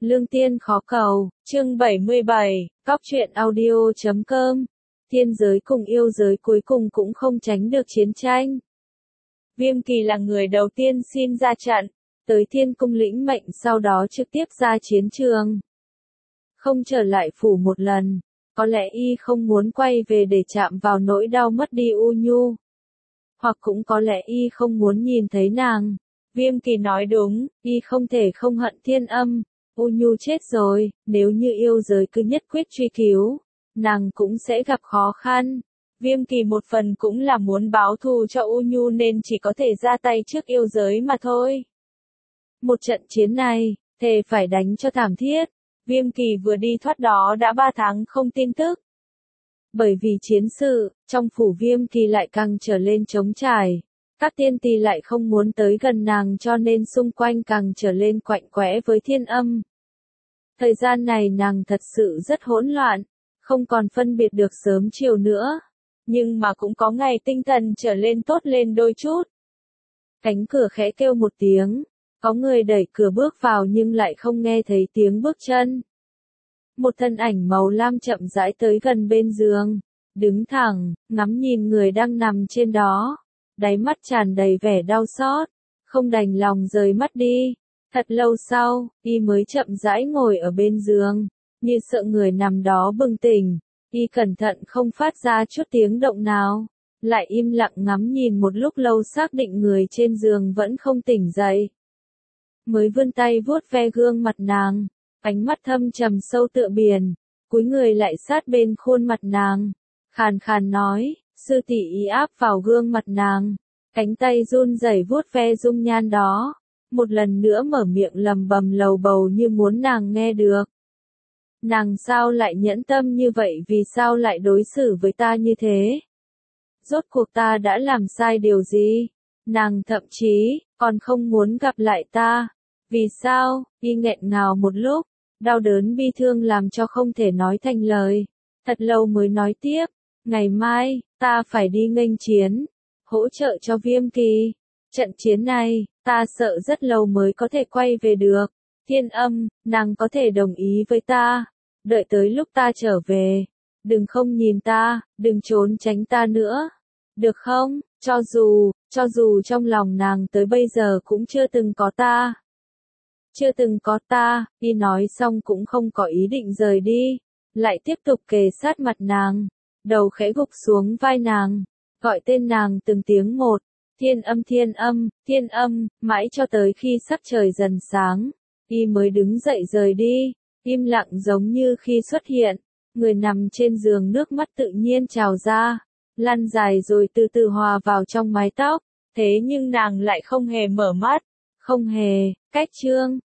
Lương tiên khó cầu, chương 77, Cóc truyện audio.com. Thiên giới cùng yêu giới cuối cùng cũng không tránh được chiến tranh. Viêm Kỳ là người đầu tiên xin ra trận, tới thiên cung lĩnh mệnh sau đó trực tiếp ra chiến trường. Không trở lại phủ một lần, có lẽ y không muốn quay về để chạm vào nỗi đau mất đi U Nhu. Hoặc cũng có lẽ y không muốn nhìn thấy nàng. Viêm Kỳ nói đúng, y không thể không hận Thiên Âm. U Nhu chết rồi, nếu như yêu giới cứ nhất quyết truy cứu, nàng cũng sẽ gặp khó khăn. Viêm Kỳ một phần cũng là muốn báo thù cho U Nhu nên chỉ có thể ra tay trước yêu giới mà thôi. Một trận chiến này, thề phải đánh cho thảm thiết. Viêm Kỳ vừa đi thoát đó đã 3 tháng không tin tức. Bởi vì chiến sự, trong phủ Viêm Kỳ lại càng trở lên trống trải. Các tiên tỳ lại không muốn tới gần nàng cho nên xung quanh càng trở lên quạnh quẽ với Thiên Âm. Thời gian này nàng thật sự rất hỗn loạn, không còn phân biệt được sớm chiều nữa. Nhưng mà cũng có ngày tinh thần trở lên tốt lên đôi chút. Cánh cửa khẽ kêu một tiếng, có người đẩy cửa bước vào nhưng lại không nghe thấy tiếng bước chân. Một thân ảnh màu lam chậm rãi tới gần bên giường, đứng thẳng, ngắm nhìn người đang nằm trên đó. Đáy mắt tràn đầy vẻ đau xót, không đành lòng rời mắt đi. Thật lâu sau, y mới chậm rãi ngồi ở bên giường, như sợ người nằm đó bừng tỉnh. Y cẩn thận không phát ra chút tiếng động nào, lại im lặng ngắm nhìn một lúc lâu xác định người trên giường vẫn không tỉnh dậy. Mới vươn tay vuốt ve gương mặt nàng, ánh mắt thâm trầm sâu tựa biển, cúi người lại sát bên khuôn mặt nàng, khàn khàn nói. Sư tỷ ý áp vào gương mặt nàng, cánh tay run rẩy vuốt ve dung nhan đó, một lần nữa mở miệng lầm bầm lầu bầu như muốn nàng nghe được. Nàng sao lại nhẫn tâm như vậy, vì sao lại đối xử với ta như thế? Rốt cuộc ta đã làm sai điều gì? Nàng thậm chí còn không muốn gặp lại ta. Vì sao? Y nghẹn ngào một lúc, đau đớn bi thương làm cho không thể nói thành lời. Thật lâu mới nói tiếp, ngày mai, ta phải đi nghênh chiến, hỗ trợ cho Viêm Kỳ. Trận chiến này, ta sợ rất lâu mới có thể quay về được. Thiên Âm, nàng có thể đồng ý với ta. Đợi tới lúc ta trở về, đừng không nhìn ta, đừng trốn tránh ta nữa. Được không? Cho dù trong lòng nàng tới bây giờ cũng chưa từng có ta. Chưa từng có ta, y nói xong cũng không có ý định rời đi. Lại tiếp tục kề sát mặt nàng. Đầu khẽ gục xuống vai nàng, gọi tên nàng từng tiếng một, Thiên Âm Thiên Âm, Thiên Âm, mãi cho tới khi sắc trời dần sáng, y mới đứng dậy rời đi, im lặng giống như khi xuất hiện, người nằm trên giường nước mắt tự nhiên trào ra, lăn dài rồi từ từ hòa vào trong mái tóc, thế nhưng nàng lại không hề mở mắt, không hề, cách chương.